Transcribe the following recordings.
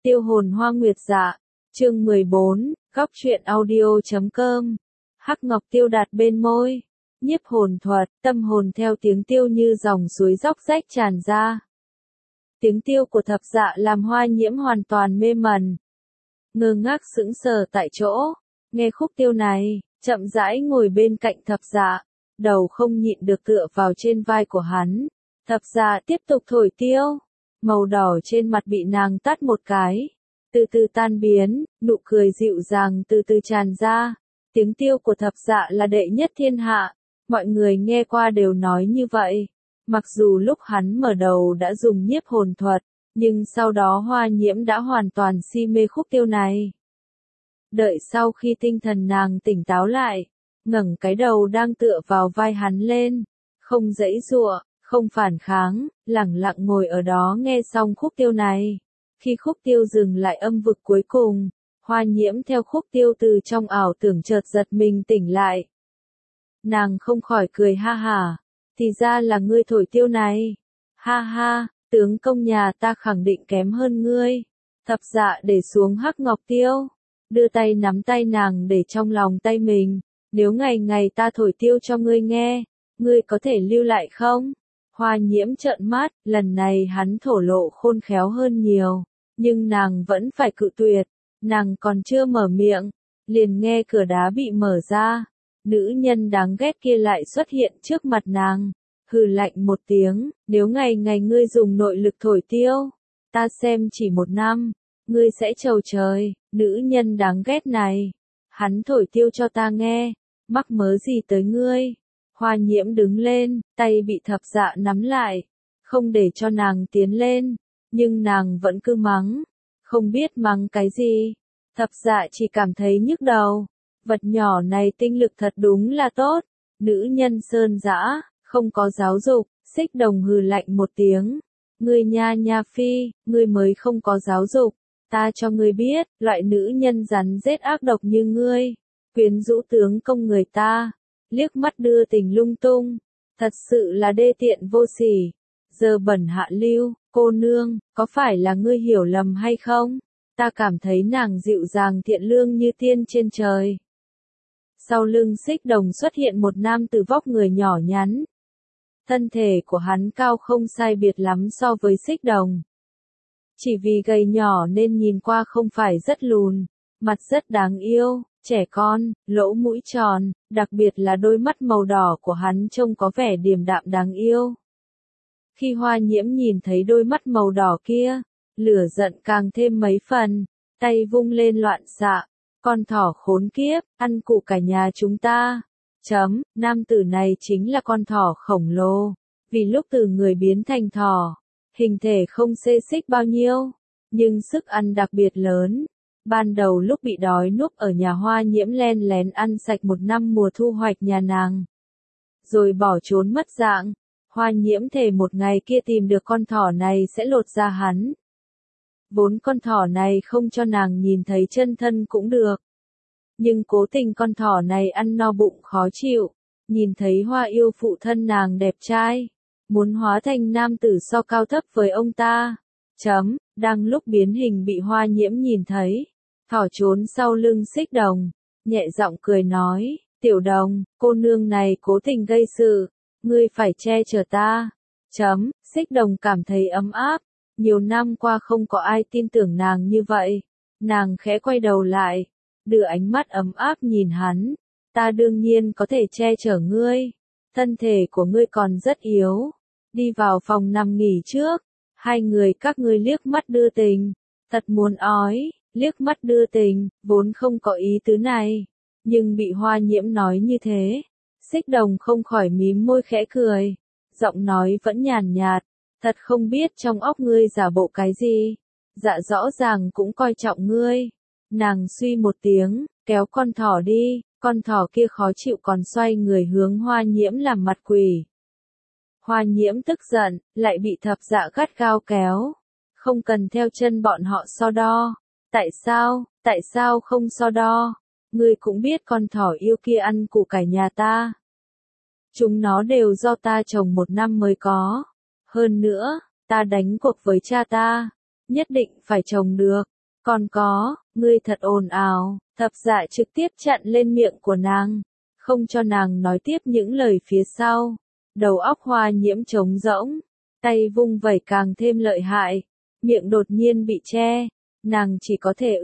Tiêu hồn hoa nguyệt dạ. Chương 14, góc truyện audio.com. Hắc ngọc tiêu đạt bên môi. Nhiếp hồn thuật, tâm hồn theo tiếng tiêu như dòng suối róc rách tràn ra. Tiếng tiêu của thập dạ làm Hoa Nhiễm hoàn toàn mê mẩn. Ngơ ngác sững sờ tại chỗ, nghe khúc tiêu này, chậm rãi ngồi bên cạnh thập dạ, đầu không nhịn được tựa vào trên vai của hắn. Thập dạ tiếp tục thổi tiêu, màu đỏ trên mặt bị nàng tát một cái, từ từ tan biến, nụ cười dịu dàng từ từ tràn ra. Tiếng tiêu của thập dạ là đệ nhất thiên hạ, mọi người nghe qua đều nói như vậy. Mặc dù lúc hắn mở đầu đã dùng nhiếp hồn thuật, nhưng sau đó Hoa Nhiễm đã hoàn toàn si mê khúc tiêu này. Đợi sau khi tinh thần nàng tỉnh táo lại, ngẩng cái đầu đang tựa vào vai hắn lên, không giãy giụa, không phản kháng, lẳng lặng ngồi ở đó nghe xong khúc tiêu này. Khi khúc tiêu dừng lại âm vực cuối cùng, Hoa Nhiễm theo khúc tiêu từ trong ảo tưởng chợt giật mình tỉnh lại. Nàng không khỏi cười ha hả, thì ra là ngươi thổi tiêu này. Ha ha, tướng công nhà ta khẳng định kém hơn ngươi. Thập dạ để xuống hắc ngọc tiêu, đưa tay nắm tay nàng để trong lòng tay mình. Nếu ngày ngày ta thổi tiêu cho ngươi nghe, ngươi có thể lưu lại không? Hoa Nhiễm trợn mắt, lần này hắn thổ lộ khôn khéo hơn nhiều, nhưng nàng vẫn phải cự tuyệt. Nàng còn chưa mở miệng, liền nghe cửa đá bị mở ra. Nữ nhân đáng ghét kia lại xuất hiện trước mặt nàng, hừ lạnh một tiếng, nếu ngày ngày ngươi dùng nội lực thổi tiêu, ta xem chỉ 1 năm, ngươi sẽ trầu trời. Nữ nhân đáng ghét này, hắn thổi tiêu cho ta nghe, mắc mớ gì tới ngươi? Hoa Nhiễm đứng lên, tay bị thập dạ nắm lại, không để cho nàng tiến lên, nhưng nàng vẫn cứ mắng, không biết mắng cái gì. Thập dạ chỉ cảm thấy nhức đầu, vật nhỏ này tinh lực thật đúng là tốt. Nữ nhân sơn dã, không có giáo dục. Xích Đồng hừ lạnh một tiếng, ngươi nha nha phi, ngươi mới không có giáo dục. Ta cho ngươi biết, loại nữ nhân rắn rết ác độc như ngươi, quyến rũ tướng công người ta, liếc mắt đưa tình lung tung, thật sự là đê tiện vô sỉ, dơ bẩn hạ lưu. Cô nương, có phải là ngươi hiểu lầm hay không? Ta cảm thấy nàng dịu dàng thiện lương như tiên trên trời. Sau lưng Xích Đồng xuất hiện một nam tử vóc người nhỏ nhắn. Thân thể của hắn cao không sai biệt lắm so với Xích Đồng. Chỉ vì gầy nhỏ nên nhìn qua không phải rất lùn, mặt rất đáng yêu, trẻ con, lỗ mũi tròn, đặc biệt là đôi mắt màu đỏ của hắn trông có vẻ điềm đạm đáng yêu. Khi Hoa Nhiễm nhìn thấy đôi mắt màu đỏ kia, lửa giận càng thêm mấy phần, tay vung lên loạn xạ, con thỏ khốn kiếp, ăn cụ cả nhà chúng ta. Nam tử này chính là con thỏ khổng lồ, vì lúc từ người biến thành thỏ, hình thể không xê xích bao nhiêu, nhưng sức ăn đặc biệt lớn. Ban đầu lúc bị đói núp ở nhà Hoa Nhiễm len lén ăn sạch 1 năm mùa thu hoạch nhà nàng, rồi bỏ trốn mất dạng. Hoa Nhiễm thề một ngày kia tìm được con thỏ này sẽ lột da hắn. Vốn con thỏ này không cho nàng nhìn thấy chân thân cũng được. Nhưng cố tình con thỏ này ăn no bụng khó chịu, nhìn thấy Hoa yêu phụ thân nàng đẹp trai, muốn hóa thành nam tử so cao thấp với ông ta. Đang lúc biến hình bị Hoa Nhiễm nhìn thấy, thỏ trốn sau lưng Xích Đồng, nhẹ giọng cười nói, Tiểu Đồng, cô nương này cố tình gây sự, ngươi phải che chở ta. Xích Đồng cảm thấy ấm áp, nhiều năm qua không có ai tin tưởng nàng như vậy. Nàng khẽ quay đầu lại, đưa ánh mắt ấm áp nhìn hắn, ta đương nhiên có thể che chở ngươi, thân thể của ngươi còn rất yếu. Đi vào phòng nằm nghỉ trước, hai người các ngươi liếc mắt đưa tình, thật muốn ói. Liếc mắt đưa tình, vốn không có ý tứ này, nhưng bị Hoa Nhiễm nói như thế, Xích Đồng không khỏi mím môi khẽ cười, giọng nói vẫn nhàn nhạt, thật không biết trong óc ngươi giả bộ cái gì, dạ rõ ràng cũng coi trọng ngươi. Nàng suy một tiếng, kéo con thỏ đi, con thỏ kia khó chịu còn xoay người hướng Hoa Nhiễm làm mặt quỷ. Hoa Nhiễm tức giận, lại bị thập dạ gắt gao kéo, không cần theo chân bọn họ so đo. Tại sao không so đo? Ngươi cũng biết con thỏ yêu kia ăn củ cải nhà ta. Chúng nó đều do ta trồng 1 năm mới có. Hơn nữa, ta đánh cuộc với cha ta, nhất định phải trồng được. Còn có, ngươi thật ồn ào, thập dạ trực tiếp chặn lên miệng của nàng, không cho nàng nói tiếp những lời phía sau. Đầu óc Hoa Nhiễm trống rỗng, tay vung vẩy càng thêm lợi hại, miệng đột nhiên bị che, nàng chỉ có thể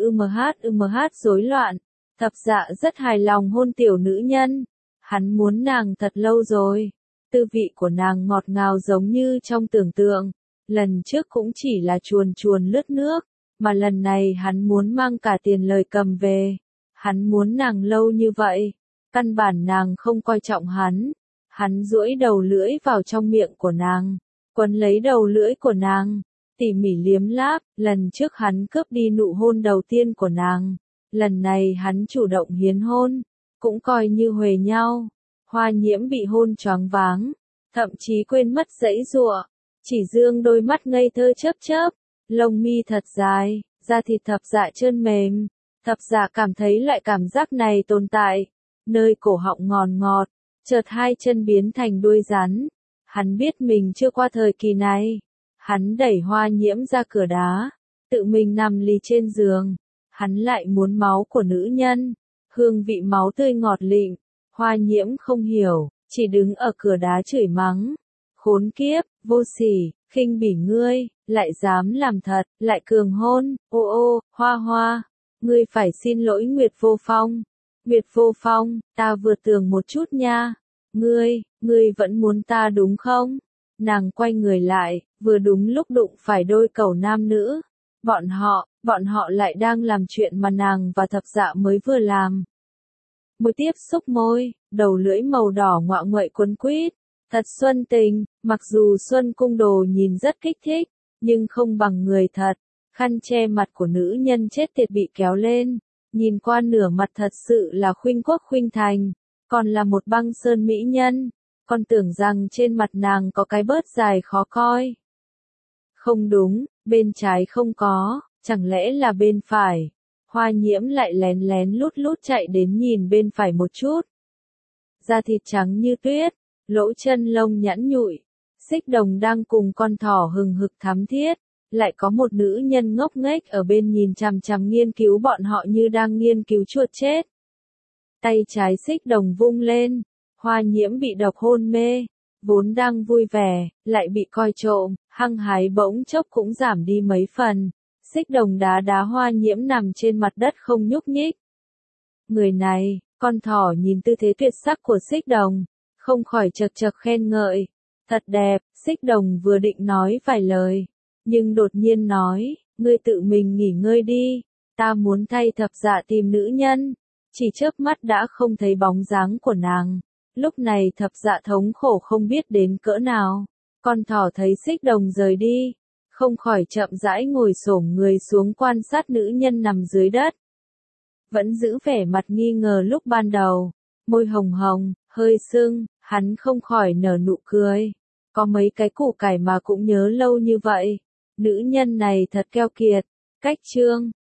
rối loạn. Thập dạ rất hài lòng hôn tiểu nữ nhân, hắn muốn nàng thật lâu rồi, tư vị của nàng ngọt ngào giống như trong tưởng tượng, lần trước cũng chỉ là chuồn chuồn lướt nước, mà lần này hắn muốn mang cả tiền lời cầm về, hắn muốn nàng lâu như vậy, căn bản nàng không coi trọng hắn. Hắn duỗi đầu lưỡi vào trong miệng của nàng, quấn lấy đầu lưỡi của nàng, tỉ mỉ liếm láp, lần trước hắn cướp đi nụ hôn đầu tiên của nàng, lần này hắn chủ động hiến hôn, cũng coi như huề nhau. Hoa Nhiễm bị hôn choáng váng, thậm chí quên mất giãy giụa, chỉ dương đôi mắt ngây thơ chớp chớp, lông mi thật dài, da thịt thập dạ trơn mềm, thập dạ cảm thấy loại cảm giác này tồn tại, nơi cổ họng ngọt, chợt hai chân biến thành đuôi rắn. Hắn biết mình chưa qua thời kỳ này. Hắn đẩy Hoa Nhiễm ra cửa đá, tự mình nằm lì trên giường. Hắn lại muốn máu của nữ nhân, hương vị máu tươi ngọt lịm. Hoa Nhiễm không hiểu, chỉ đứng ở cửa đá chửi mắng. Khốn kiếp, vô sỉ, khinh bỉ ngươi, lại dám làm thật, lại cường hôn, ô, Hoa, ngươi phải xin lỗi Nguyệt Vô Phong. Nguyệt Vô Phong, ta vừa tưởng một chút nha. Ngươi vẫn muốn ta đúng không? Nàng quay người lại, vừa đúng lúc đụng phải đôi cẩu nam nữ. Bọn họ lại đang làm chuyện mà nàng và thập dạ mới vừa làm. Môi tiếp xúc môi, đầu lưỡi màu đỏ ngoạ nguậy quấn quýt. Thật xuân tình, mặc dù Xuân Cung Đồ nhìn rất kích thích, nhưng không bằng người thật. Khăn che mặt của nữ nhân chết tiệt bị kéo lên. Nhìn qua nửa mặt thật sự là khuynh quốc khuynh thành, còn là một băng sơn mỹ nhân, còn tưởng rằng trên mặt nàng có cái bớt dài khó coi. Không đúng, bên trái không có, chẳng lẽ là bên phải? Hoa Nhiễm lại lén lén lút chạy đến nhìn bên phải một chút. Da thịt trắng như tuyết, lỗ chân lông nhẵn nhụi, Xích Đồng đang cùng con thỏ hừng hực thắm thiết. Lại có một nữ nhân ngốc nghếch ở bên nhìn chằm chằm nghiên cứu bọn họ như đang nghiên cứu chuột chết. Tay trái Xích Đồng vung lên, Hoa Nhiễm bị độc hôn mê, vốn đang vui vẻ, lại bị coi trộm, hăng hái bỗng chốc cũng giảm đi mấy phần. Xích Đồng đá Hoa Nhiễm nằm trên mặt đất không nhúc nhích. Người này, con thỏ nhìn tư thế tuyệt sắc của Xích Đồng, không khỏi chật chật khen ngợi. Thật đẹp, Xích Đồng vừa định nói vài lời. Nhưng đột nhiên nói, ngươi tự mình nghỉ ngơi đi, ta muốn thay thập dạ tìm nữ nhân. Chỉ chớp mắt đã không thấy bóng dáng của nàng. Lúc này thập dạ thống khổ không biết đến cỡ nào. Con thỏ thấy Xích Đồng rời đi, không khỏi chậm rãi ngồi xổm người xuống quan sát nữ nhân nằm dưới đất. Vẫn giữ vẻ mặt nghi ngờ lúc ban đầu, môi hồng hồng, hơi sưng, hắn không khỏi nở nụ cười. Có mấy cái củ cải mà cũng nhớ lâu như vậy. Nữ nhân này thật keo kiệt. Cách chương